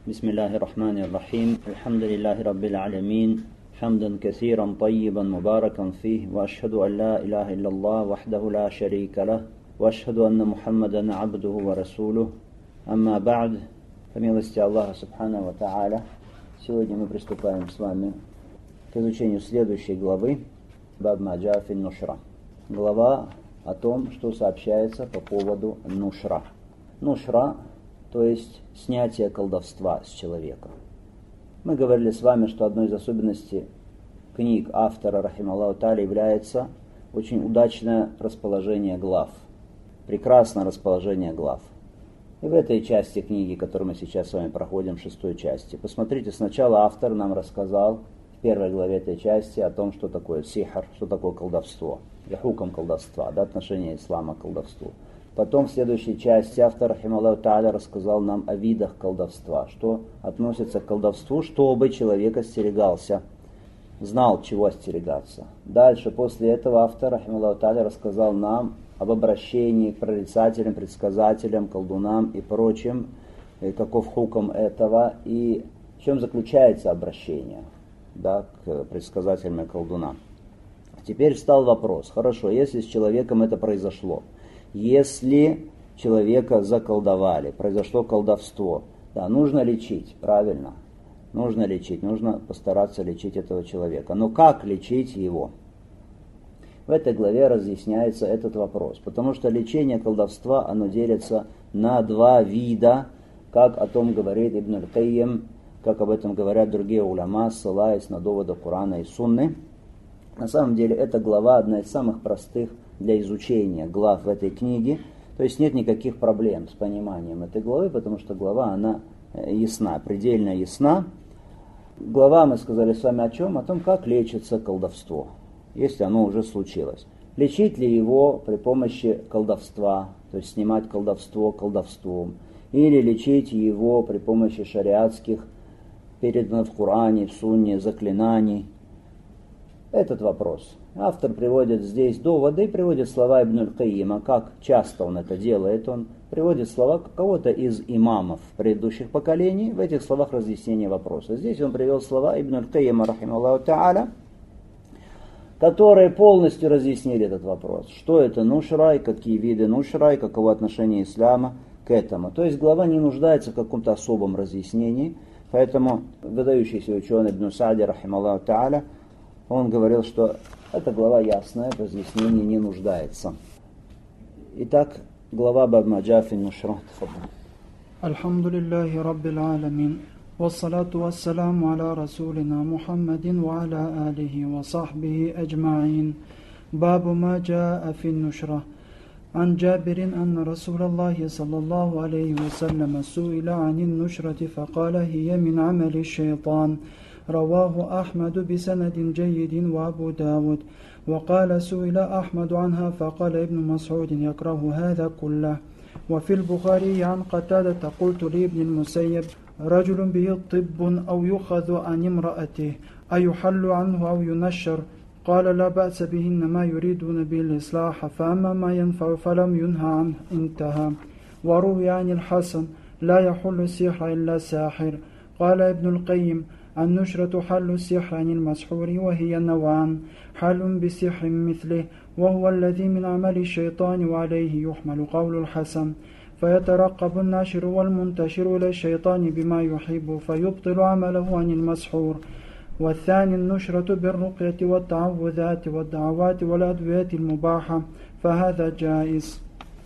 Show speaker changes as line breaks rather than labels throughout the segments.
بسم الله الرحمن الرحيم الحمد لله رب العالمين حمدا كثيرا طيبا مباركا فيه وأشهد أن لا إله إلا الله وحده لا شريك له وأشهد أن محمدا عبده ورسوله أما بعد. По милости Аллаха Субхану ва Тааля, сегодня мы приступаем с вами к изучению следующей главы Баб ма джаа фи нушра. Глава о том, что сообщается по поводу нушра. Нушра, то есть снятие колдовства с человека. Мы говорили с вами, что одной из особенностей книг автора, рахималлаху тааля, является очень удачное расположение глав, прекрасное расположение глав. И в этой части книги, которую мы сейчас с вами проходим, 6 части, посмотрите, сначала автор нам рассказал в первой главе этой части о том, что такое сихр, что такое колдовство, и хукм колдовства, отношение ислама к колдовству. Потом в следующей части автор, рахималлаху тааля, рассказал нам о видах колдовства, что относится к колдовству, чтобы человек остерегался, знал, чего остерегаться. Дальше, после этого автор, рахималлаху тааля, рассказал нам об обращении к прорицателям, предсказателям, колдунам и прочим, и каков хукм этого, и в чем заключается обращение к предсказателям и колдунам. Теперь встал вопрос, хорошо, если с человеком это произошло, если человека заколдовали, произошло колдовство, нужно лечить, правильно, нужно лечить, нужно постараться лечить этого человека. Но как лечить его? В этой главе разъясняется этот вопрос, потому что лечение колдовства, оно делится на два вида, как о том говорит Ибн аль-Кайим, как об этом говорят другие уляма, ссылаясь на доводы Корана и Сунны. На самом деле эта глава одна из самых простых для изучения глав в этой книге, то есть нет никаких проблем с пониманием этой главы, потому что глава, она ясна, предельно ясна. Глава, мы сказали с вами о чем? О том, как лечится колдовство, если оно уже случилось. Лечить ли его при помощи колдовства, то есть снимать колдовство колдовством, или лечить его при помощи шариатских, переданных в Коране, в Сунне, заклинаний. Этот вопрос. Автор приводит здесь доводы и приводит слова Ибн аль-Кайима. Как часто он это делает? Он приводит слова кого-то из имамов предыдущих поколений. В этих словах разъяснение вопроса. Здесь он привел слова Ибн аль-Кайима, рахималлаху тааля, которые полностью разъяснили этот вопрос. Что это нушра и какие виды нушра и каково отношение ислама к этому. То есть глава не нуждается в каком-то особом разъяснении. Поэтому выдающийся ученый Ибн Саади, рахималлаху тааля, он говорил, что эта глава ясная, в разъяснении не нуждается. Итак, глава Баб ма джаа фи нушра.
Альхамдулиллахи раббил аламин. Вассалату вассаламу аля расулина Мухаммадин ва аля алихи ва сахбихи аджмаин. Бабу ма джаа фи нушра. عن جابر أن رسول الله صلى الله عليه وسلم سئل عن النشرة فقال هي من عمل الشيطان. رواه أحمد بسند جيد وأبو داود. وقال سئل أحمد عنها فقال ابن مسعود يكره هذا كله. وفي البخاري عن قتادة قلت لابن المسيب رجل به طب أو يؤخذ عن امرأته أيحل عنه أو ينشر؟ قال لا بأس به إنما يريدون به الإصلاح فأما ما ينفع فلم ينهى عنه انتهى. وروي عن الحسن لا يحل السحر إلا ساحر. قال ابن القيم النشرة حل السحر عن المسحور وهي نوعان حل بسحر مثله وهو الذي من عمل الشيطان وعليه يحمل قول الحسن فيترقب الناشر والمنتشر إلى الشيطان بما يحب فيبطل عمله عن المسحور. والثاني النشرة بالرقية والتعوذات والدعوات والأدوية المباحة فهذا جائز.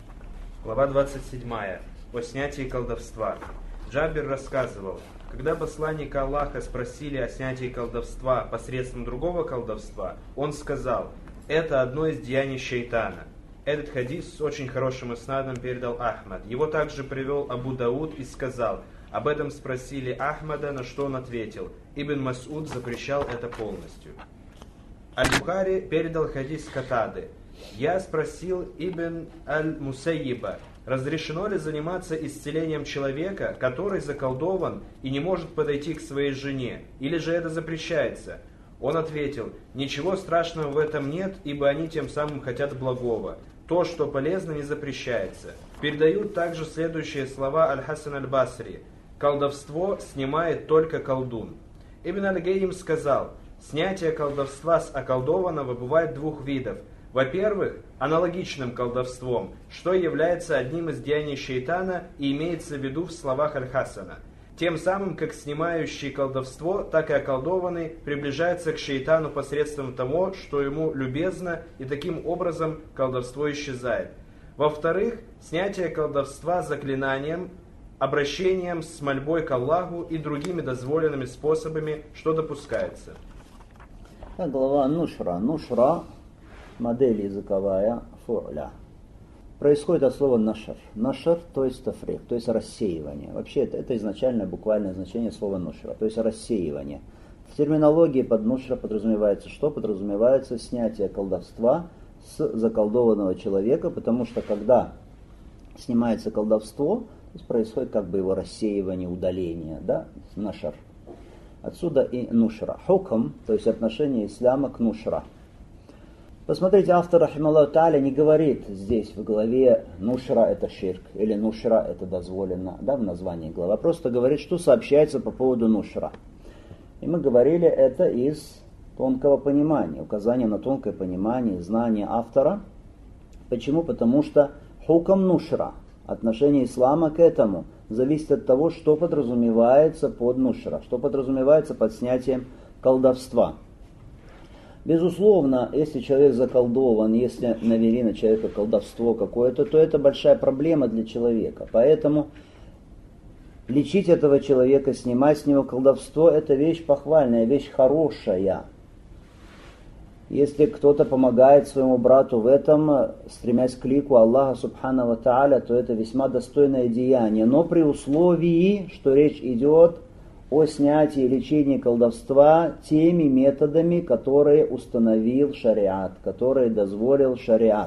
Глава 27. О снятии колдовства. Джабир рассказывал, когда посланника Аллаха спросили о снятии колдовства посредством другого колдовства, он сказал, это одно из деяний шайтана. Этот хадис с очень хорошим иснадом передал Ахмад. Его также привел Абу Дауд и сказал, об этом спросили Ахмада, на что он ответил, Ибн Мас'уд запрещал это полностью. Аль-Бухари передал хадис Катады. Я спросил Ибн аль-Мусайиба, разрешено ли заниматься исцелением человека, который заколдован и не может подойти к своей жене, или же это запрещается? Он ответил, ничего страшного в этом нет, ибо они тем самым хотят благого. То, что полезно, не запрещается. Передают также следующие слова Аль-Хасан аль-Басри. колдовство снимает только колдун. Ибн Аль-Гайим сказал, снятие колдовства с околдованного бывает двух видов. Во-первых, аналогичным колдовством, что является одним из деяний шейтана и имеется в виду в словах Аль-Хасана. Тем самым, как снимающий колдовство, так и околдованный приближается к шейтану посредством того, что ему любезно, и таким образом колдовство исчезает. Во-вторых, снятие колдовства заклинанием, обращением с мольбой к Аллаху и другими дозволенными способами, что допускается.
Глава Нушра. Нушра, модель языковая, фу'ля. Происходит от слова нашар. Нашар, то есть тафрик, то есть рассеивание. Вообще это изначальное буквальное значение слова нушра, то есть рассеивание. В терминологии под нушра подразумевается что? Подразумевается снятие колдовства с заколдованного человека, потому что когда снимается колдовство, то есть происходит как бы его рассеивание, удаление, да, нашар. Отсюда и нушра. Хукм, то есть отношение ислама к нушра. Посмотрите, автор, рахималлаху тааля, не говорит здесь в главе нушра это ширк, или нушра это дозволено, да, в названии главы, просто говорит, что сообщается по поводу нушра. И мы говорили это из тонкого понимания, указания на тонкое понимание, знание автора. Почему? Потому что хукм нушра, отношение ислама к этому, зависит от того, что подразумевается под нушра, что подразумевается под снятием колдовства. Безусловно, если человек заколдован, если навели на человека колдовство какое-то, то это большая проблема для человека. Поэтому лечить этого человека, снимать с него колдовство, это вещь похвальная, вещь хорошая. Если кто-то помогает своему брату в этом, стремясь к лику Аллаха Субхану ва Тааля, то это весьма достойное деяние. Но при условии, что речь идет о снятии и лечении колдовства теми методами, которые установил шариат, которые дозволил шариат.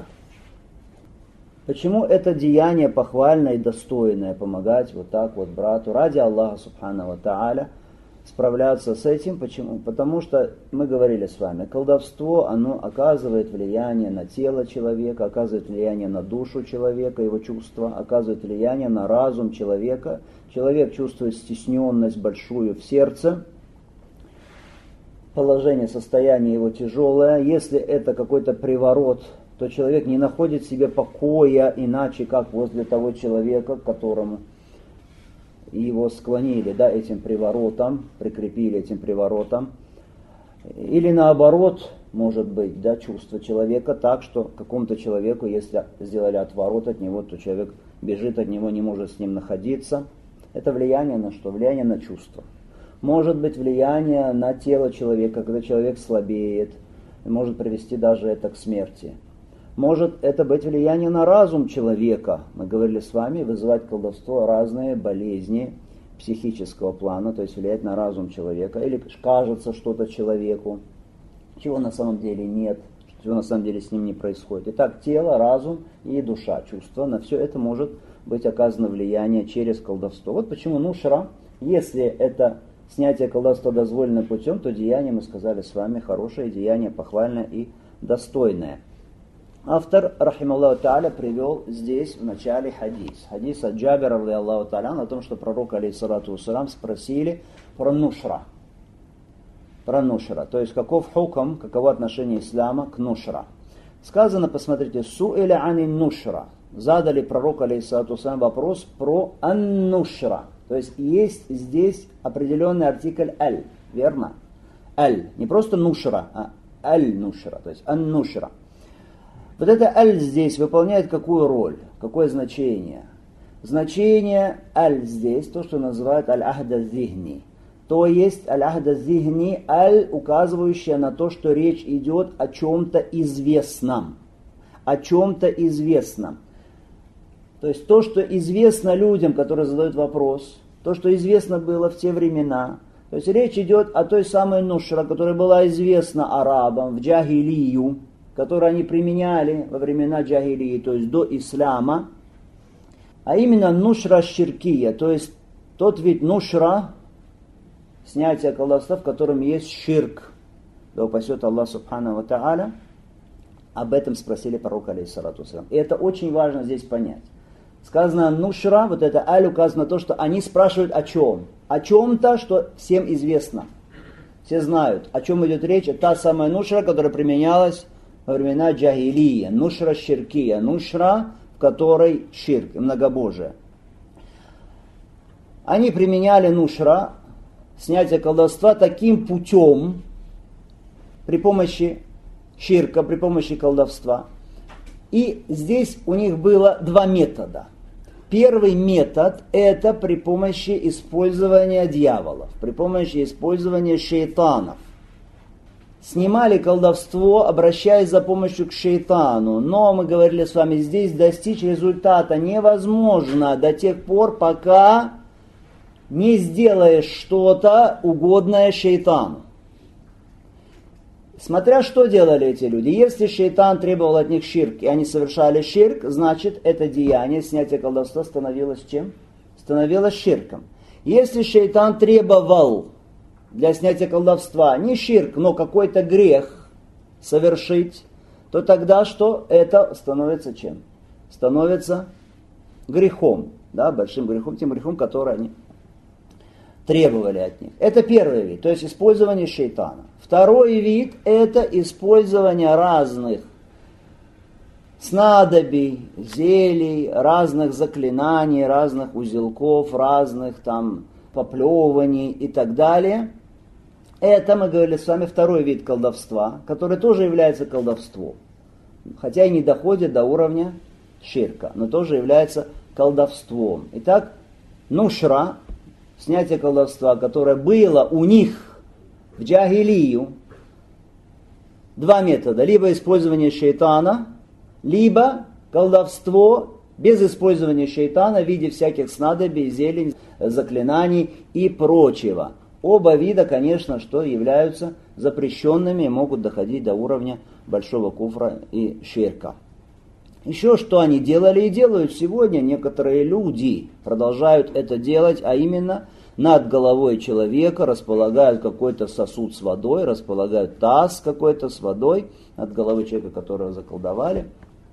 Почему это деяние похвальное и достойное, помогать вот так вот брату ради Аллаха Субхану ва Тааля, справляться с этим? Почему? Потому что мы говорили с вами, колдовство, оно оказывает влияние на тело человека, оказывает влияние на душу человека, его чувства, оказывает влияние на разум человека. Человек чувствует стесненность большую в сердце, положение, состояние его тяжелое. Если это какой-то приворот, то человек не находит в себе покоя иначе, как возле того человека, к которому его склонили, да, этим приворотом, прикрепили этим приворотом. Или наоборот, может быть, да, чувство человека так, что какому-то человеку, если сделали отворот от него, то человек бежит от него, не может с ним находиться. Это влияние на что? Влияние на чувство. Может быть влияние на тело человека, когда человек слабеет, может привести даже это к смерти. Может это быть влияние на разум человека. Мы говорили с вами, вызывать колдовство разные болезни психического плана, то есть влиять на разум человека. Или кажется что-то человеку, чего на самом деле нет, чего на самом деле с ним не происходит. Итак, тело, разум и душа, чувства, на все это может быть оказано влияние через колдовство. Вот почему нушра, если это снятие колдовства дозволено путем, то деяние, мы сказали с вами, хорошее деяние, похвальное и достойное. Автор, рахималлаху тааля, привел здесь в начале хадис. Хадис от Джабира, радийаллаху тааля, о том, что пророк, алейхиссалату вассалям, спросили про нушра. Про нушра. То есть, каков хукм, каково отношение ислама к нушра. Сказано, посмотрите, суэля ани нушра. Задали пророку, алейхиссалату вассалям, вопрос про ан-нушра. То есть, есть здесь определенный артикль аль. Верно? Аль. Не просто нушра, а аль-нушра. То есть, ан-нушра. Вот это аль здесь выполняет какую роль, какое значение? Значение аль здесь, то, что называют аль-ахда зихни. То есть аль-ахда зихни, аль, указывающая на то, что речь идет о чем-то известном. О чем-то известном. То есть то, что известно людям, которые задают вопрос, то, что известно было в те времена. То есть речь идет о той самой нушра, которая была известна арабам в джахилию, которые они применяли во времена джахилии, то есть до ислама, а именно нушра ширкия, то есть тот вид нушра, снятие колдовства, в котором есть ширк. Да упасет Аллах Субхану ва Тааля. Об этом спросили пророка, алейхиссалату вассалям. И это очень важно здесь понять. Сказано нушра, вот это аль указано на то, что они спрашивают о чем? О чем-то, что всем известно. Все знают, о чем идет речь. Это та самая нушра, которая применялась во времена джахилия. Нушра ширкия. Нушра, в которой ширк, многобожие. Они применяли нушра, снятие колдовства, таким путем, при помощи ширка, при помощи колдовства. И здесь у них было два метода. Первый метод – это при помощи использования дьяволов, при помощи использования шейтанов. Снимали колдовство, обращаясь за помощью к шейтану. Но, мы говорили с вами, здесь достичь результата невозможно до тех пор, пока не сделаешь что-то угодное шейтану. Смотря что делали эти люди. Если шейтан требовал от них ширк, и они совершали ширк, значит это деяние, снятие колдовства, становилось чем? Становилось ширком. Если шейтан требовал для снятия колдовства не ширк, но какой-то грех совершить, то тогда что? Это становится чем? Становится грехом. Да, большим грехом, тем грехом, который они требовали от них. Это первый вид, то есть использование шейтана. Второй вид – это использование разных снадобий, зелий, разных заклинаний, разных узелков, разных там поплевываний и так далее. Это, мы говорили с вами, второй вид колдовства, который тоже является колдовством. Хотя и не доходит до уровня ширка, но тоже является колдовством. Итак, нушра, снятие колдовства, которое было у них в джахилию, два метода. Либо использование шейтана, либо колдовство без использования шейтана в виде всяких снадобий, зелень, заклинаний и прочего. Оба вида, конечно, что являются запрещенными и могут доходить до уровня большого куфра и ширка. Еще что они делали и делают сегодня, некоторые люди продолжают это делать, а именно над головой человека располагают какой-то сосуд с водой, располагают таз какой-то с водой над головой человека, которого заколдовали.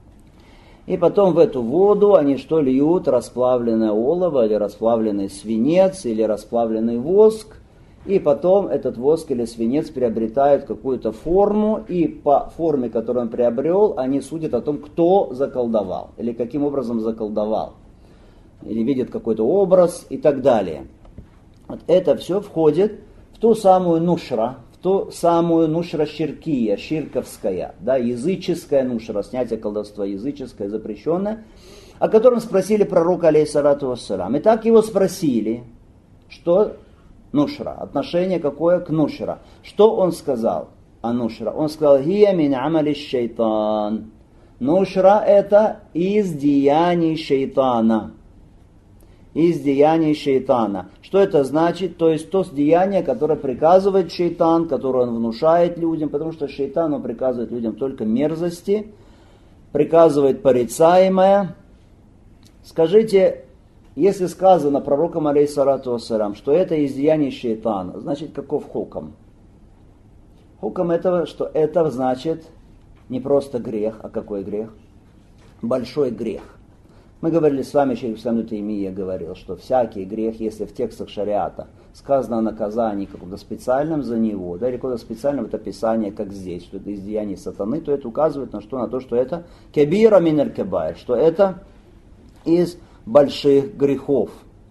И потом в эту воду они что льют? Расплавленное олово, или расплавленный свинец, или расплавленный воск. И потом этот воск или свинец приобретают какую-то форму, и по форме, которую он приобрел, они судят о том, кто заколдовал, или каким образом заколдовал, или видят какой-то образ и так далее. Вот это все входит в ту самую нушра, в ту самую нушра ширкия, ширковская, да, языческая нушра, снятие колдовства языческое, запрещенное, о котором спросили пророка, алейхиссалату вассалям. И так его спросили, что нушра, отношение какое к нушра. Что он сказал о нушра? Он сказал, «Хия мин амали шейтан». Нушра – это из деяний шейтана. Из деяний шейтана. Что это значит? То есть то деяние, которое приказывает шейтан, которое он внушает людям, потому что шейтан, он приказывает людям только мерзости, приказывает порицаемое. Скажите, если сказано пророком, алейхиссалату вассалям, что это из деяний шейтана, значит, каков хукам? Хукам этого, что это значит не просто грех, а какой грех? Большой грех. Мы говорили с вами, шейх Ислам ибн Таймия говорил, что всякий грех, если в текстах шариата сказано о наказании каком-то специальном за него, да, или какое-то специальное вот описание, как здесь, что это из деяний сатаны, то это указывает на что? На то, что это кабира мин аль-кабайр, что это из больших грехов.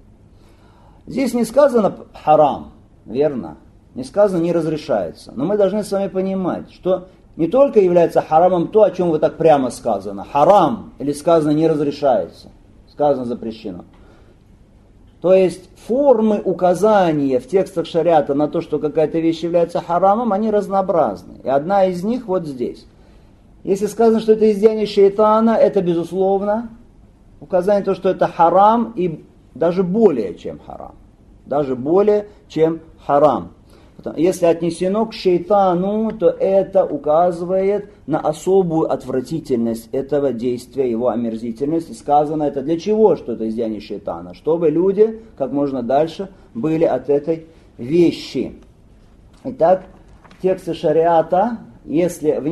Здесь не сказано харам, верно? Не сказано не разрешается. Но мы должны с вами понимать, что не только является харамом то, о чем вот так прямо сказано. Харам или сказано не разрешается. Сказано запрещено. То есть формы указания в текстах шариата на то, что какая-то вещь является харамом, они разнообразны. И одна из них вот здесь. Если сказано, что это из деяний шейтана, это безусловно указание на то, что это харам и даже более чем харам. Даже более чем харам. Если отнесено к шейтану, то это указывает на особую отвратительность этого действия, его омерзительность. И сказано это для чего, что это из деяний шейтана? Чтобы люди как можно дальше были от этой вещи. Итак, тексты шариата, если в них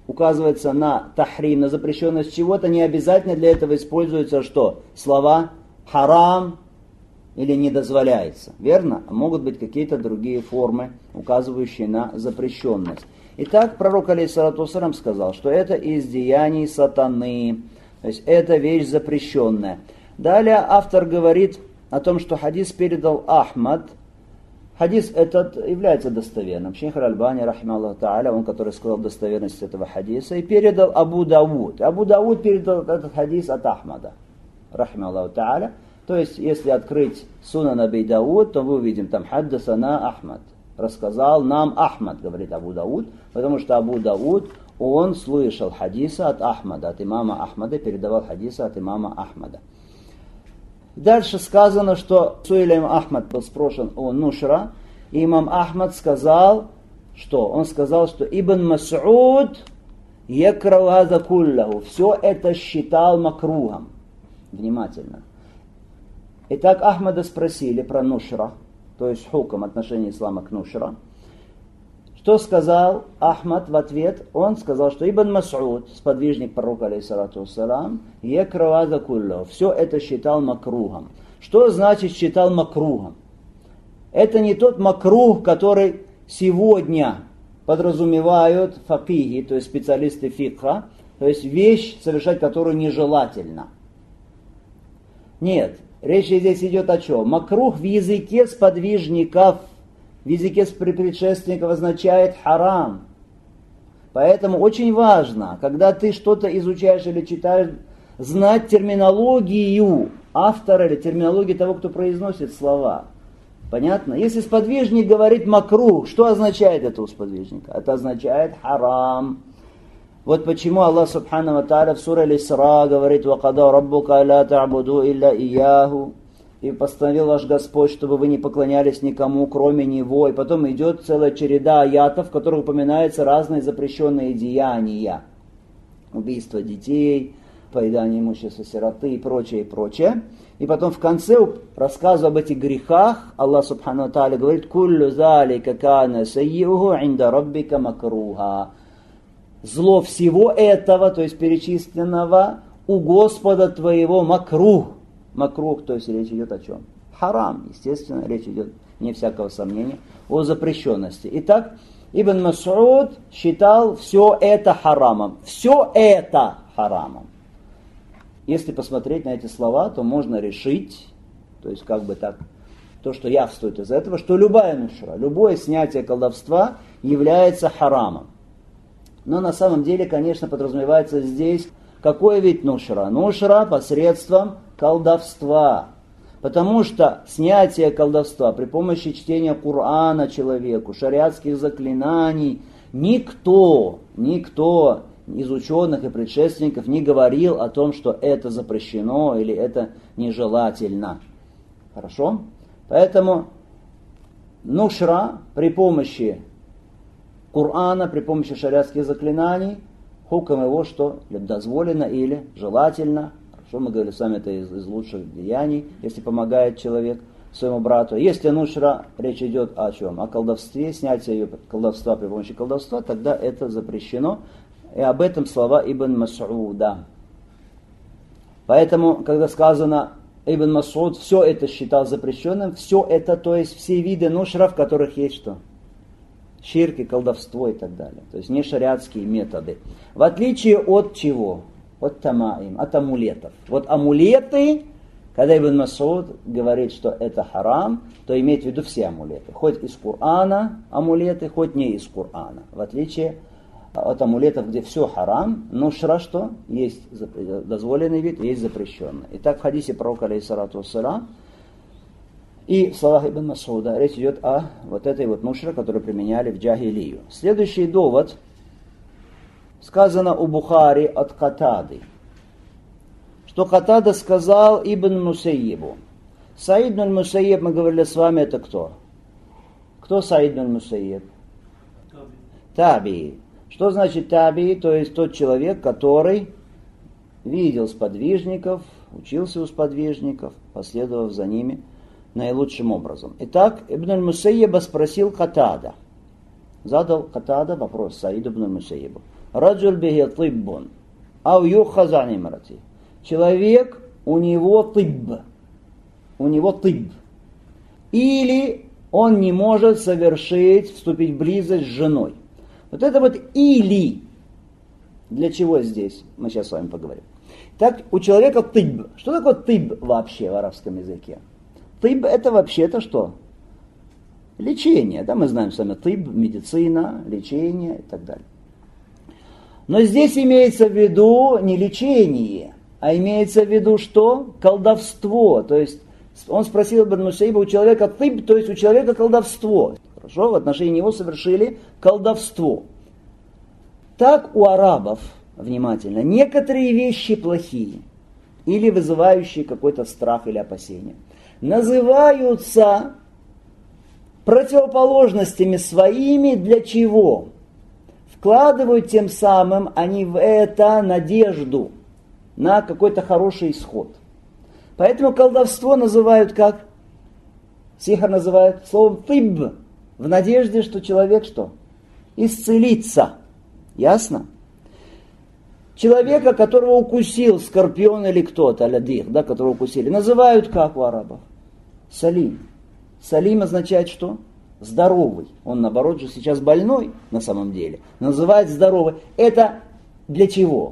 указывается на тахрим, на запрещенность чего-то, не обязательно для этого используются что? Слова харам или не дозволяется. Верно? А могут быть какие-то другие формы, указывающие на запрещенность. Итак, пророк алейхиссалату вассалям сказал, что это из деяний сатаны. То есть это вещь запрещенная. Далее автор говорит о том, что хадис передал Ахмад. Хадис этот является достоверным. Шейх Аль-Альбани, рахимахуллаху тааля, он, который сказал достоверность этого хадиса, и передал Абу Дауд. Абу Дауд передал этот хадис от Ахмада, рахимахуллаху тааля. То есть, если открыть Сунан Аби Дауд, то мы увидим там «Хаддасана Ахмад». Рассказал нам Ахмад, говорит Абу Дауд, потому что Абу Дауд, он слышал хадиса от Ахмада, от имама Ахмада, передавал хадиса от имама Ахмада. Дальше сказано, что Суилем Ахмад был спрошен о нушра, и имам Ахмад сказал, что? Он сказал, что Ибн Мас'уд якрау хаза куллаху, все это считал макругом. Внимательно. Итак, Ахмада спросили про нушра, то есть хукм, отношение ислама к нушра. Что сказал Ахмад в ответ? Он сказал, что Ибн Мас'уд, сподвижник пророка, алейхиссалату вассалам, якрау хаза куллаху, все это считал макругом. Что значит считал макругом? Это не тот макруг, который сегодня подразумевают факихи, то есть специалисты фикха, то есть вещь, совершать которую нежелательно. Нет, речь здесь идет о чем? Макрух в языке сподвижников, в языке предшественников означает харам. Поэтому очень важно, когда ты что-то изучаешь или читаешь, знать терминологию автора или терминологию того, кто произносит слова. Понятно? Если сподвижник говорит макрух, что означает это у сподвижника? Это означает харам. Вот почему Аллах Субхану ва Тааля в суре Аль-Исра говорит: «Вакада раббука ла та'буду илля ияху». И постановил ваш Господь, чтобы вы не поклонялись никому, кроме Него. И потом идет целая череда аятов, в которых упоминаются разные запрещенные деяния. Убийство детей, поедание имущества сироты и прочее, и прочее. И потом в конце рассказа об этих грехах Аллах Субхану ва Тааля говорит: «Куллю залика кана саййуху инда раббика макруха». Зло всего этого, то есть перечисленного, у Господа твоего макрух. Макрух, то есть речь идет о чем? Харам, естественно, речь идет, не всякого сомнения, о запрещенности. Итак, Ибн Мас'уд считал все это харамом. Все это харамом. Если посмотреть на эти слова, то можно решить, то есть как бы так, то, что явствует из этого, что любая нушра, любое снятие колдовства является харамом. Но на самом деле, конечно, подразумевается здесь какой вид нушра? Нушра посредством колдовства. Потому что снятие колдовства при помощи чтения Корана человеку, шариатских заклинаний, никто из ученых и предшественников не говорил о том, что это запрещено или это нежелательно. Хорошо? Поэтому нушра при помощи Корана, при помощи шариатских заклинаний, хукм его, что дозволено или желательно. Хорошо, мы говорили с вами, это из лучших деяний, если помогает человек своему брату. Если нушра, речь идет о чем? О колдовстве, снятие ее колдовства при помощи колдовства, тогда это запрещено. И об этом слова Ибн Мас'уда. Поэтому, когда сказано Ибн Мас'уд все это считал запрещенным, все это, то есть все виды нушра, в которых есть что? Ширк и колдовство и так далее. То есть не шариатские методы. В отличие от чего? От тамаим, от амулетов. Вот амулеты, когда Ибн Мас'уд говорит, что это харам, то имеет в виду все амулеты. Хоть из Корана амулеты, хоть не из Корана. В отличие от амулетов, где все харам, нушра что? Есть дозволенный вид, есть запрещенный. Итак, в хадисе пророка, алейхиссалату вассалам, и в словах Ибн Мас'уда речь идет о вот этой вот нушре, которую применяли в джахилию. Следующий довод сказано у Бухари от Катады, что Катада сказал Ибн Мусайибу. Саид ибн Мусайиб, мы говорили с вами, это кто? Кто Саид ибн Мусайиб? Таби. Что значит таби? То есть тот человек, который видел сподвижников, учился у сподвижников, последовав за ними наилучшим образом. Итак, Ибн Мусайиба спросил Катада. Задал Катада вопрос Саиду ибн Мусайибу. раджуль бихи тиббун, ау юхаз ан имрати. Человек, у него тибб. У него тибб. Или он не может вступить в близость с женой. Вот это вот или. Для чего здесь? Мы сейчас с вами поговорим. Так, у человека тибб. Что такое тибб вообще в арабском языке? Тибб это вообще-то что? Лечение. Да, мы знаем с вами тибб, медицина, лечение и так далее. Но здесь имеется в виду не лечение, а имеется в виду что? Колдовство. То есть он спросил Ибн Мусаиба, у человека тибб, то есть у человека колдовство. Хорошо, в отношении него совершили колдовство. Так у арабов, внимательно, некоторые вещи плохие или вызывающие какой-то страх или опасение называются противоположностями своими для чего? Вкладывают тем самым они в это надежду на какой-то хороший исход. Поэтому колдовство называют как? Сихр называют словом тибб, в надежде, что человек что? Исцелится. Ясно? Человека, которого укусил скорпион или кто-то, алядих, да, которого укусили, называют как у арабов? Салим. Салим означает что? Здоровый. Он, наоборот, же сейчас больной на самом деле. Называют здоровый. Это для чего?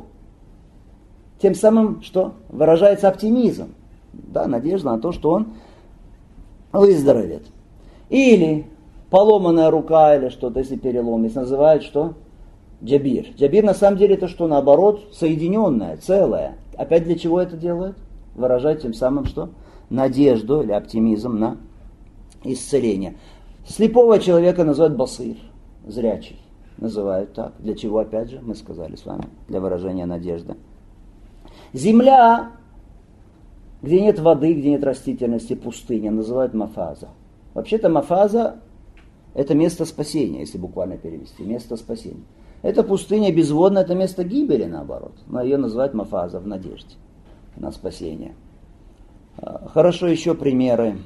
Тем самым, что? Выражается оптимизм. Да, надежда на то, что он выздоровеет. Или поломанная рука или что-то, если перелом, если называют что? Джабир. Джабир на самом деле это что? Наоборот, соединенное, целое. Опять для чего это делают? Выражать тем самым что? Надежду или оптимизм на исцеление. Слепого человека называют басир, зрячий. Называют так. Для чего, опять же, мы сказали с вами, для выражения надежды. Земля, где нет воды, где нет растительности, пустыня, называют мафаза. Вообще-то мафаза это место спасения, если буквально перевести. Место спасения. Это пустыня безводная, это место гибели, наоборот. Но ее называют мафаза в надежде на спасение. Хорошо, еще примеры.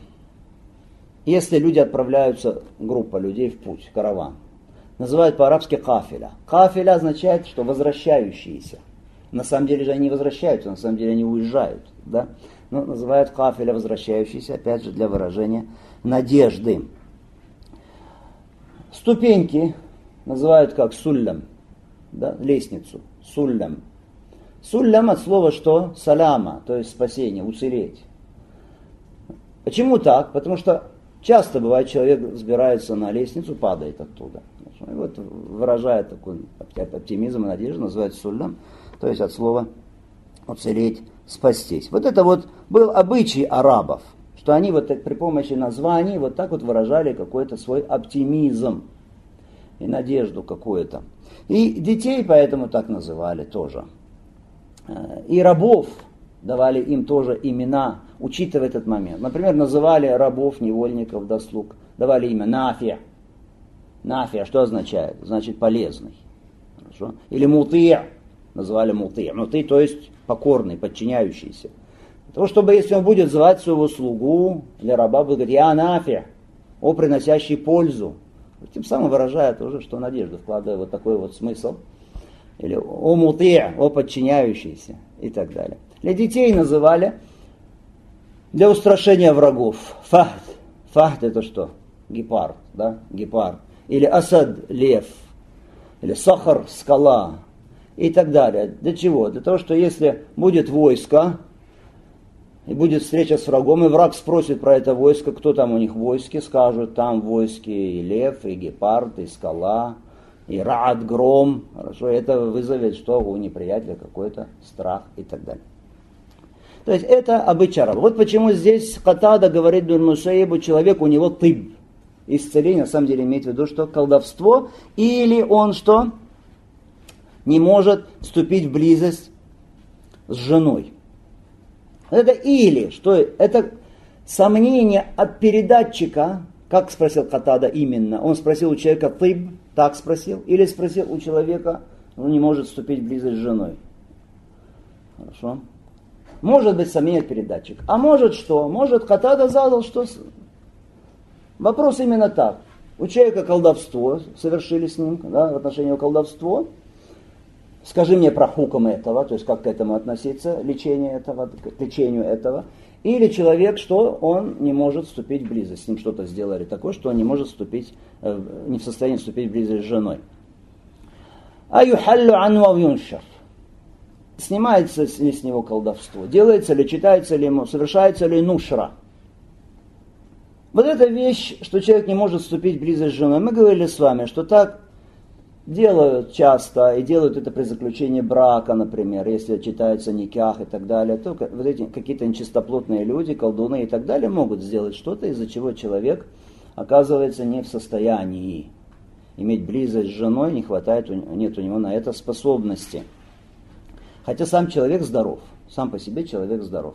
Если люди отправляются, группа людей в путь, караван, называют по-арабски кафиля. Кафиля означает, что возвращающиеся. На самом деле же они не возвращаются, на самом деле они уезжают. Да? Но называют кафиля возвращающиеся, опять же, для выражения надежды. Ступеньки называют как суллям, да? Лестницу, суллям. Суллям от слова что? Саляма, то есть спасение, уцелеть. Почему так? Потому что часто бывает, человек взбирается на лестницу, падает оттуда. И вот выражает такой оптимизм и надежду, называют суллям, то есть от слова уцелеть, спастись. Вот это вот был обычай арабов, что они вот при помощи названий вот так вот выражали какой-то свой оптимизм и надежду какую-то. И детей поэтому так называли тоже. И рабов давали им тоже имена, учитывая этот момент. Например, называли рабов, невольников, дослуг, давали имя Нафия. Нафия что означает? Значит полезный. Хорошо? Или Мутия, называли Мутия. Мутия, то есть покорный, подчиняющийся. Для того, чтобы если он будет звать своего слугу или раба, будет говорить, я Нафия, о приносящий пользу. Тем самым выражая тоже, что надежду, вкладывая вот такой вот смысл. Или о Мутия, о подчиняющийся и так далее. Для детей называли для устрашения врагов. Фахд. Фахд это что? Гепард, да? Гепард. Или асад, лев. Или сахар, скала. И так далее. Для чего? Для того, что если будет войско, и будет встреча с врагом, и враг спросит про это войско, кто там у них в войске, скажут, там в войске и лев, и гепард, и скала, и рад, гром. Хорошо, это вызовет что у неприятеля какой-то страх и так далее. То есть это обычай арабов. Вот почему здесь Катада говорит Ибн Мусаибу, человек у него тиб. Исцеление, на самом деле, имеет в виду, что колдовство, или он что? Не может вступить в близость с женой. Это или, что это сомнение от передатчика, как спросил Катада именно, он спросил у человека тиб, так спросил, или спросил у человека, он не может вступить в близость с женой. Хорошо. Может быть сомнение от передатчика. А может что? Может Катада задал, что... Вопрос именно так. У человека колдовство, совершили с ним, да, в отношении колдовства. скажи мне про хукм этого, то есть как к этому относиться, лечение этого, к лечению этого. Или человек, что он не может вступить в близость, с ним что-то сделали такое, что он не может вступить, не в состоянии вступить в близость с женой. Аюхаллю анну ав юншар. Снимается ли с него колдовство, делается ли, читается ли ему, совершается ли нушра. Вот эта вещь, что человек не может вступить в близость с женой, мы говорили с вами, что так делают часто, и делают это при заключении брака, например, если читается никах и так далее, то вот эти какие-то нечистоплотные люди, колдуны и так далее могут сделать что-то, из-за чего человек оказывается не в состоянии иметь близость с женой, не хватает, нет у него на это способности. Хотя сам человек здоров, сам по себе человек здоров.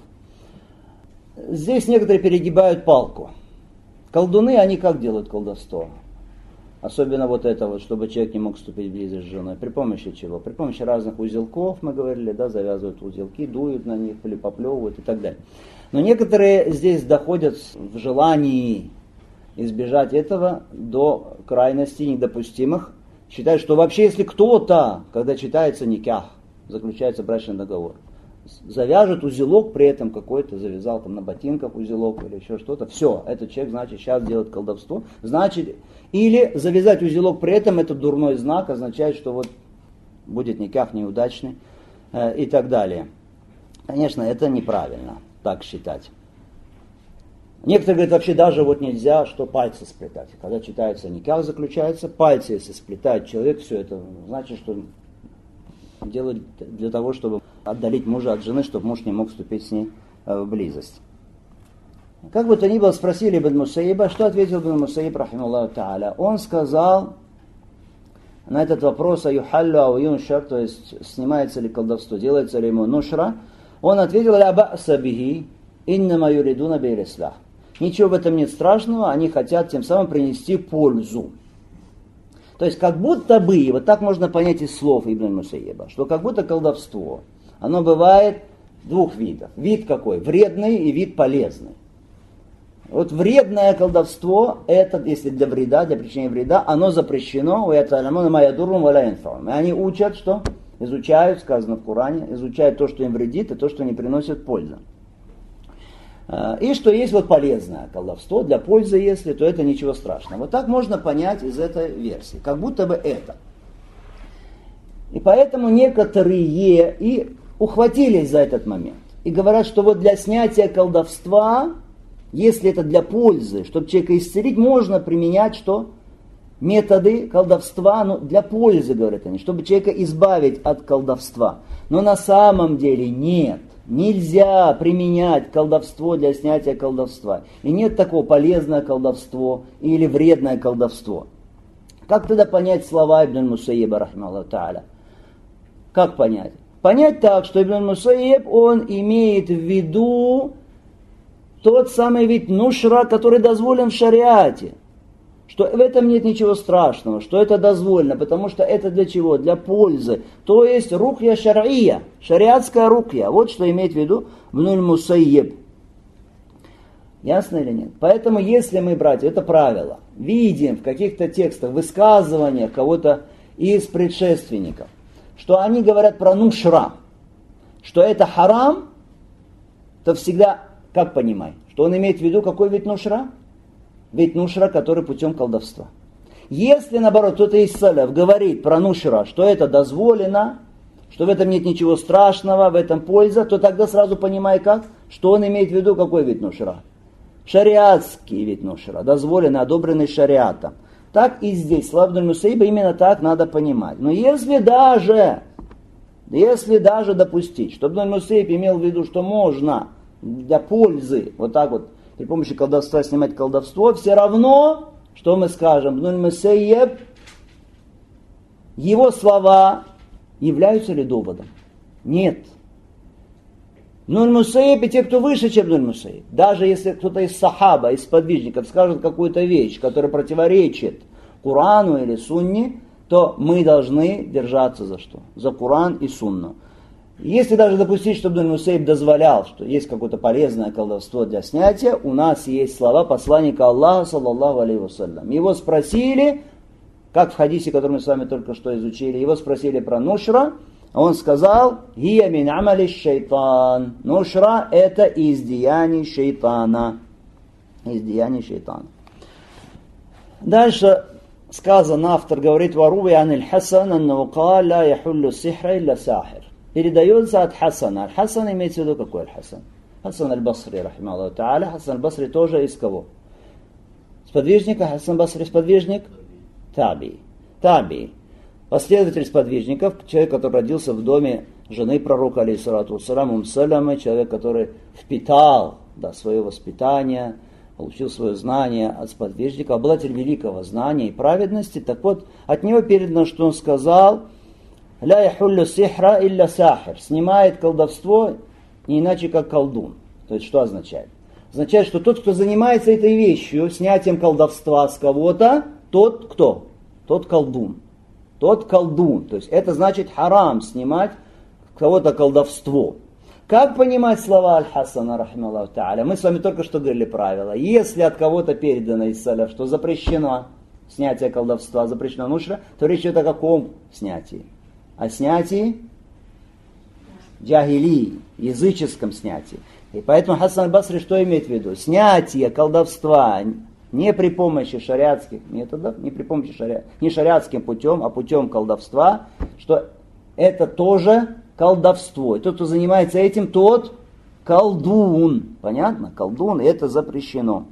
Здесь некоторые перегибают палку. Колдуны, они как делают колдовство? Особенно вот это вот, чтобы человек не мог вступить в близость с женой. При помощи чего? При помощи разных узелков, мы говорили, да, завязывают узелки, дуют на них, или поплевывают и так далее. Но некоторые здесь доходят в желании избежать этого до крайностей недопустимых. Считают, что вообще если кто-то, когда читается никах, заключается брачный договор, завяжет узелок при этом какой-то, завязал там на ботинках узелок или еще что-то, все, этот человек, значит, сейчас делает колдовство, значит, или завязать узелок при этом, это дурной знак, означает, что вот будет никак неудачный и так далее. Конечно, это неправильно так считать. Некоторые говорят, вообще даже вот нельзя, что пальцы сплетать. Когда читается никак, заключается, пальцы, если сплетает человек, все это значит, что делают для того, чтобы отдалить мужа от жены, чтобы муж не мог вступить с ней в близость. Как бы то ни было, спросили Ибн Мусаиба, что ответил Ибн Мусаиб, рахималлаху та'аля. Он сказал на этот вопрос, аюхаллю ау юншар, то есть снимается ли колдовство, делается ли ему нушра, он ответил, ля ба'са бихи, иннама юридуна бил-ислах. Ничего в этом нет страшного, они хотят тем самым принести пользу. То есть как будто бы, вот так можно понять из слов Ибн Мусаиба, что как будто колдовство, оно бывает двух видов. Вид какой? Вредный и вид полезный. Вот вредное колдовство, это, если для вреда, для причинения вреда, оно запрещено, и они учат, что? Изучают, сказано в Коране, изучают то, что им вредит, и то, что не приносит пользы. И что есть вот полезное колдовство, для пользы если, то это ничего страшного. Вот так можно понять из этой версии, как будто бы это. И поэтому некоторые и ухватились за этот момент. И говорят, что вот для снятия колдовства, если это для пользы, чтобы человека исцелить, можно применять что? Методы колдовства, ну, для пользы, говорят они, чтобы человека избавить от колдовства. Но на самом деле нет. Нельзя применять колдовство для снятия колдовства. И нет такого полезное колдовство или вредное колдовство. Как тогда понять слова Ибн Мусаиба, рахималлаху та'аля? Как понять? Понять так, что Ибн Мусаиб, он имеет в виду тот самый вид нушра, который дозволен в шариате. Что в этом нет ничего страшного, что это дозволено, потому что это для чего? Для пользы. То есть рукья шар'ия, шариатская рукья. Вот что имеет в виду Ибн Мусаиб. Ясно или нет? Поэтому если мы, братья, это правило, видим в каких-то текстах, высказываниях кого-то из предшественников, что они говорят про нушра, что это харам, то всегда, как понимай, что он имеет в виду какой вид нушра? Вид нушра, который путем колдовства. Если, наоборот, кто-то из саляф говорит про нушра, что это дозволено, что в этом нет ничего страшного, в этом польза, то тогда сразу понимай как, что он имеет в виду какой вид нушра. Шариатский вид нушра, дозволенный, одобренный шариатом. Так и здесь, слова Ибн Мусаиба, именно так надо понимать. Но если даже допустить, что Ибн Мусаиб имел в виду, что можно для пользы, вот так вот, при помощи колдовства снимать колдовство, все равно, что мы скажем, Ибн Мусаиб, его слова являются ли доводом? Нет. Ибн Мусаиб и те, кто выше, чем Ибн Мусаиб, даже если кто-то из сахаба, из сподвижников скажет какую-то вещь, которая противоречит Корану или Сунне, то мы должны держаться за что? За Коран и Сунну. Если даже допустить, что Ибн Мусаиб дозволял, что есть какое-то полезное колдовство для снятия, у нас есть слова посланника Аллаха, саллаллаху алейхи вассалям. Его спросили, как в хадисе, который мы с вами только что изучили, его спросили про нушра, Он сказал, «Гия мин амали шайтан». Нушра – это из деяний шайтана. Из деяний шайтана. Дальше сказано, автор говорит, «Варуви аниль Хасан, аннаху каал ла яхуллю сихра илля сахир». Передается от Хасана. Аль-Хасан имеется в виду какой Аль-Хасан? Хасан аль-Басри, рахимахуллаху та'аля. Хасан аль-Басри тоже из кого? Сподвижника. Хасан аль-Басри сподвижник? Таби. Таби. Последователь сподвижников, человек, который родился в доме жены пророка, алейхиссалату вассалам, Саламы, человек, который впитал свое воспитание, получил свое знание от сподвижника, обладатель великого знания и праведности. Так вот, от него передано, что он сказал, «Ля яхуллю сихра илля сахир». Снимает колдовство не иначе, как колдун. То есть, что означает? Означает, что тот, кто занимается этой вещью, снятием колдовства с кого-то, тот кто? Тот колдун. Тот колдун. То есть, это значит харам снимать с кого-то колдовство. Как понимать слова Аль-Хасана, рахимахуллаху та'аля? Мы с вами только что говорили правила. Если от кого-то передано из саляф, что запрещено снятие колдовства, запрещено нушра, то речь идет о каком снятии? О снятии джахили, языческом снятии. И поэтому Хасан аль-Басри что имеет в виду? Снятие колдовства не при помощи шариатских методов, не при помощи не шариатским путем, а путем колдовства, что это тоже колдовство. И тот, кто занимается этим, тот колдун. Понятно? Колдун, и это запрещено.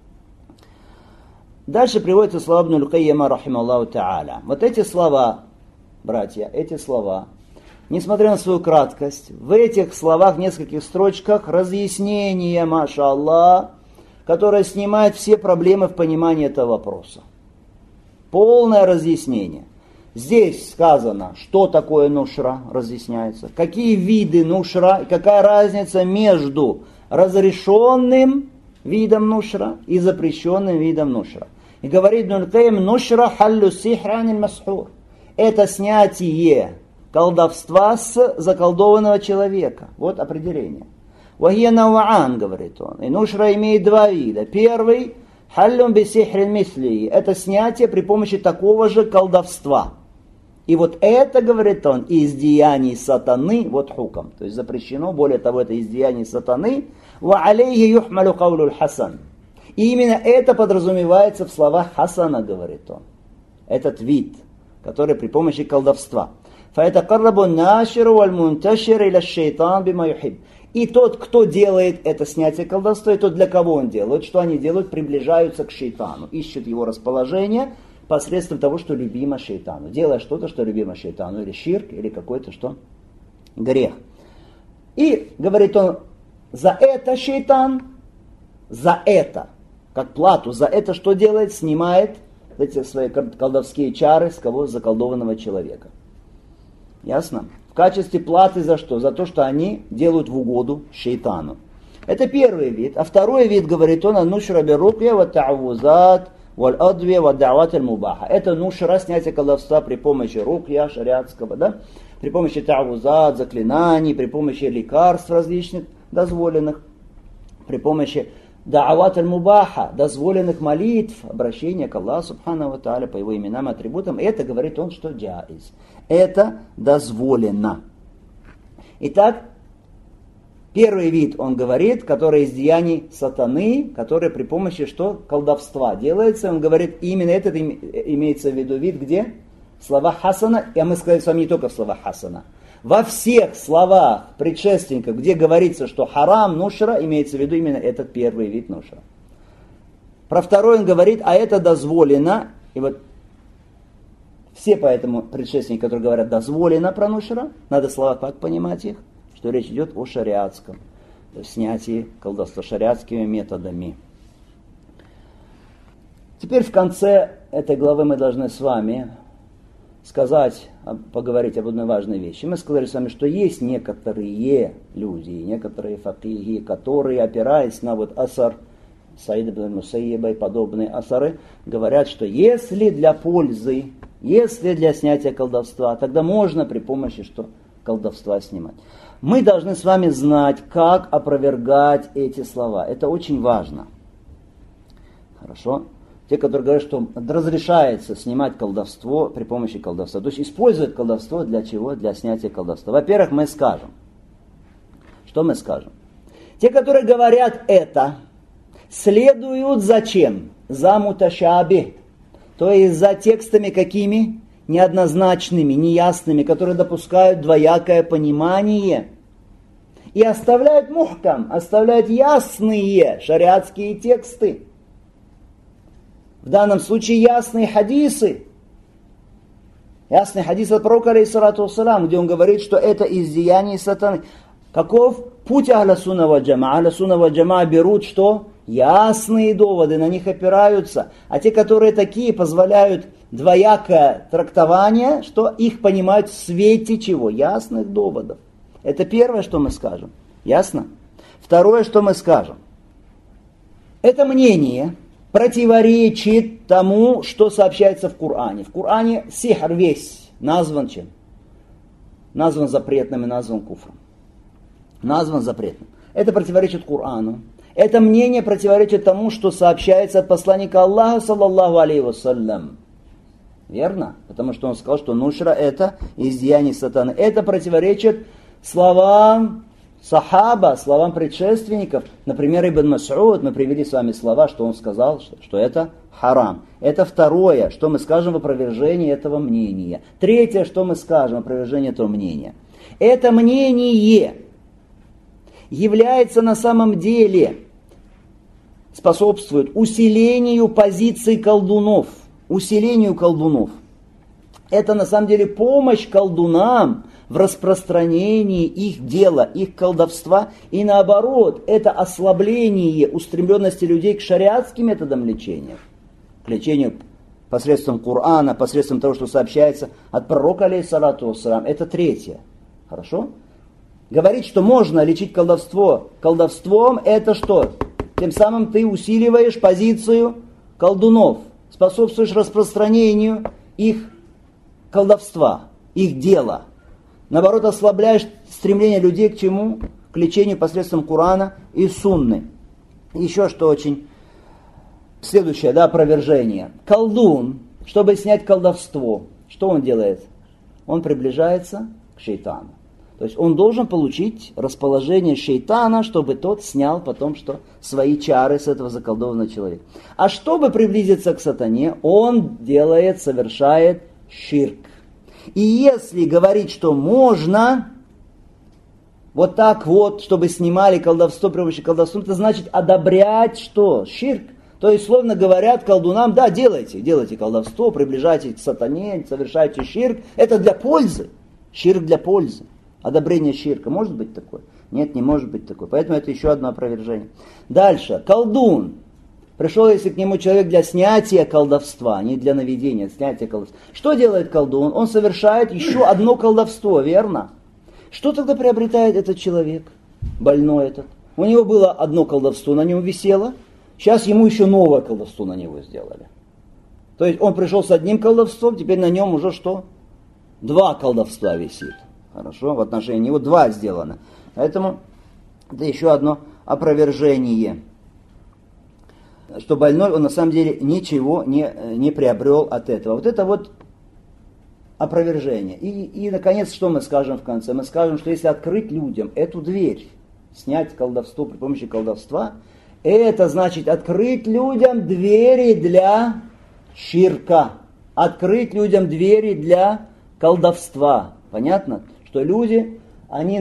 Дальше приводятся слова Ибн аль-Каййима, рахимахуллаху та'аля. Вот эти слова, братья, эти слова, несмотря на свою краткость, в этих словах, в нескольких строчках, разъяснение, маша Аллах, которое снимает все проблемы в понимании этого вопроса. Полное разъяснение. Здесь сказано, что такое нушра, разъясняется. Какие виды нушра и какая разница между разрешенным видом нушра и запрещенным видом нушра. И говорит Ибн аль-Каййим, нушра халлю сихра аниль масхур. Это снятие колдовства с заколдованного человека. Вот определение. Вахия науан, говорит он. И нушра имеет два вида. Первый, халлюм бисихрин мисли. Это снятие при помощи такого же колдовства. И вот это, говорит он, из деяний сатаны, вот хукам, то есть запрещено, более того, это из деяний сатаны, ва алейхи юхмалю каулю хасан. И именно это подразумевается в словах Хасана, говорит он. Этот вид, который при помощи колдовства. Фаэтакаррабу наширу валь мунташир иля шейтан бима юхиб. И тот, кто делает это снятие колдовства, и тот, для кого он делает, что они делают, приближаются к шейтану, ищут его расположение, посредством того, что любимо шейтану. Делая что-то, что любимо шейтану. Или ширк, или какой-то что? Грех. И, говорит он, за это шейтан, за это, как плату, за это что делает? Снимает эти свои колдовские чары с кого? С заколдованного человека. Ясно? В качестве платы за что? За то, что они делают в угоду шейтану. Это первый вид. А второй вид, говорит он, анушра бирукья ва та'авузат валь-адви ва-да'ват аль-мубаха. Это нушра, снятие колдовства при помощи рукья шариатского, да? При помощи та'авузат, заклинаний, при помощи лекарств различных, дозволенных, при помощи да'ват аль-мубаха, дозволенных молитв, обращения к Аллаху субхану ва тааля по его именам и атрибутам. Это, говорит он, что джаиз. Это дозволено. Итак, первый вид, он говорит, который из деяний сатаны, который при помощи что? Колдовства делается. Он говорит, именно этот имеется в виду вид, где? Слова Хасана, и мы сказали с вами не только в словах Хасана. Во всех словах предшественников, где говорится, что харам нушра, имеется в виду именно этот первый вид нушра. Про второй он говорит, а это дозволено. И вот все поэтому предшественники, которые говорят дозволено про нушра, надо слова как понимать их, что речь идет о шариатском, то есть снятии колдовства шариатскими методами. Теперь в конце этой главы мы должны с вами поговорить об одной важной вещи. Мы сказали с вами, что есть некоторые люди, некоторые факихи, которые, опираясь на вот асар Саида ибн Мусайиба и подобные асары, говорят, что если для пользы, если для снятия колдовства, тогда можно при помощи что? Колдовства снимать. Мы должны с вами знать, как опровергать эти слова. Это очень важно. Хорошо? те, которые говорят, что разрешается снимать колдовство при помощи колдовства. То есть использовать колдовство для чего? Для снятия колдовства. Во-первых, мы скажем. Что мы скажем? Те, которые говорят это, следуют за чем? За муташаби. То есть за текстами какими? Неоднозначными, неясными, которые допускают двоякое понимание. И оставляют мухкам, оставляют ясные шариатские тексты. В данном случае ясные хадисы. Ясный хадис от пророка, алейхиссалату вассалам, где он говорит, что это из деяний сатаны. Каков путь Ахля Сунна валь Джамаа? Ахля Сунна валь Джамаа берут что? Ясные доводы, на них опираются. А те, которые такие, позволяют двоякое трактование, что их понимают в свете чего? Ясных доводов. Это первое, что мы скажем. Ясно? Второе, что мы скажем. Это мнение противоречит тому, что сообщается в Коране. В Коране сихр весь назван чем? Назван запретным и назван куфром. Назван запретным. Это противоречит Корану. Это мнение противоречит тому, что сообщается от посланника Аллаха, саллаллаху алейхи вассалям. Верно? Потому что он сказал, что нушра это из деяний сатаны. Это противоречит словам сахаба, словам предшественников. Например, Ибн Мас'уд, мы привели с вами слова, что он сказал, что это харам. Это второе, что мы скажем в опровержении этого мнения. Третье, что мы скажем в опровержении этого мнения. Это мнение является на самом деле, способствует усилению позиций колдунов. Усилению колдунов. Это на самом деле помощь колдунам в распространении их дела, их колдовства. И наоборот, это ослабление устремленности людей к шариатским методам лечения. К лечению посредством Корана, посредством того, что сообщается от пророка, алейхиссалату вассалам. Это третье. Хорошо? Говорить, что можно лечить колдовство колдовством, это что? Тем самым ты усиливаешь позицию колдунов, способствуешь распространению их колдовства, их дела. Наоборот, ослабляешь стремление людей к чему? К лечению посредством Корана и Сунны. Еще что очень... Следующее, опровержение. Колдун, чтобы снять колдовство, что он делает? Он приближается к шейтану. То есть он должен получить расположение шейтана, чтобы тот снял потом что? Свои чары с этого заколдованного человека. А чтобы приблизиться к сатане, он совершает ширк. И если говорить, что можно вот так вот, чтобы снимали колдовство при помощи колдовства, это значит одобрять что? Ширк. То есть, словно говорят колдунам, да, делайте колдовство, приближайтесь к сатане, совершайте ширк. Это для пользы. Ширк для пользы. Одобрение ширка. Может быть такое? Нет, не может быть такое. Поэтому это еще одно опровержение. Дальше. Колдун. Пришел, если к нему человек для снятия колдовства, не для наведения, снятия колдовства. Что делает колдун? Он совершает еще одно колдовство, верно? Что тогда приобретает этот человек, больной этот? У него было одно колдовство, на нем висело. Сейчас ему еще новое колдовство на него сделали. То есть он пришел с одним колдовством, теперь на нем уже что? Два колдовства висит. Хорошо, в отношении него два сделано. Поэтому это еще одно опровержение. Что больной, он на самом деле ничего не приобрел от этого. Вот это вот опровержение. И наконец, что мы скажем в конце? Мы скажем, что если открыть людям эту дверь, снять колдовство при помощи колдовства, это значит открыть людям двери для ширка. Открыть людям двери для колдовства. Понятно? Что люди, они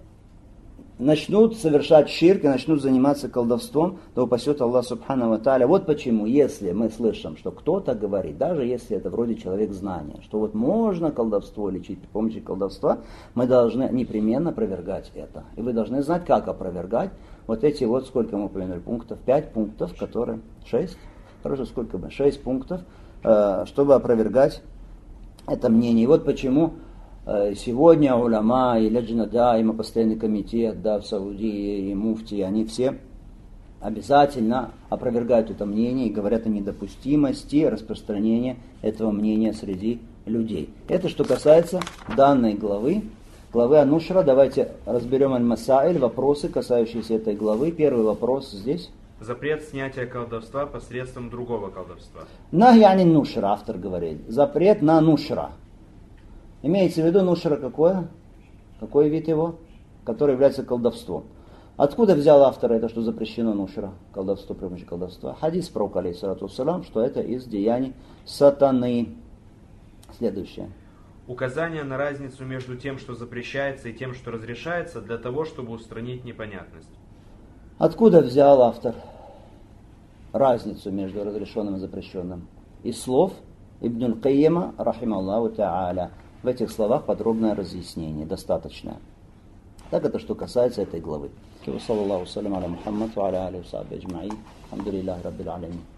начнут совершать ширк и начнут заниматься колдовством, то упасет Аллах Субхану ва Тааля. Вот почему, если мы слышим, что кто-то говорит, даже если это вроде человек знания, что вот можно колдовство лечить при помощи колдовства, мы должны непременно опровергать это. И вы должны знать, как опровергать вот эти вот, сколько мы упомянули пунктов, 5 пунктов, которые, 6, хорошо, сколько бы, 6 пунктов, чтобы опровергать это мнение. И вот почему сегодня уляма и леджина даима, постоянный комитет, в Саудии и муфти, они все обязательно опровергают это мнение и говорят о недопустимости распространения этого мнения среди людей. Это что касается данной главы Ан-Нушра. Давайте разберем аль-масаиль, вопросы, касающиеся этой главы. Первый вопрос здесь.
Запрет снятия колдовства посредством другого колдовства.
Нахи анин нушра, автор говорит. Запрет на нушра. Имеется в виду нушра какое? Какой вид его? Который является колдовством. Откуда взял автор это, что запрещено нушра, колдовство при помощи колдовства? Хадис пророка, алейхиссалату вассалам, что это из деяний сатаны. Следующее.
Указание на разницу между тем, что запрещается, и тем, что разрешается, для того, чтобы устранить непонятность.
Откуда взял автор разницу между разрешенным и запрещенным? Из слов Ибн аль-Кайима, рахималлаху та'аля. В этих словах подробное разъяснение, достаточное. Так это, что касается этой главы. Саллаллаху салям аля Мухаммад ва аля алихи ва сахбихи аджмаин. Алхамдулиллахи раббил алямин.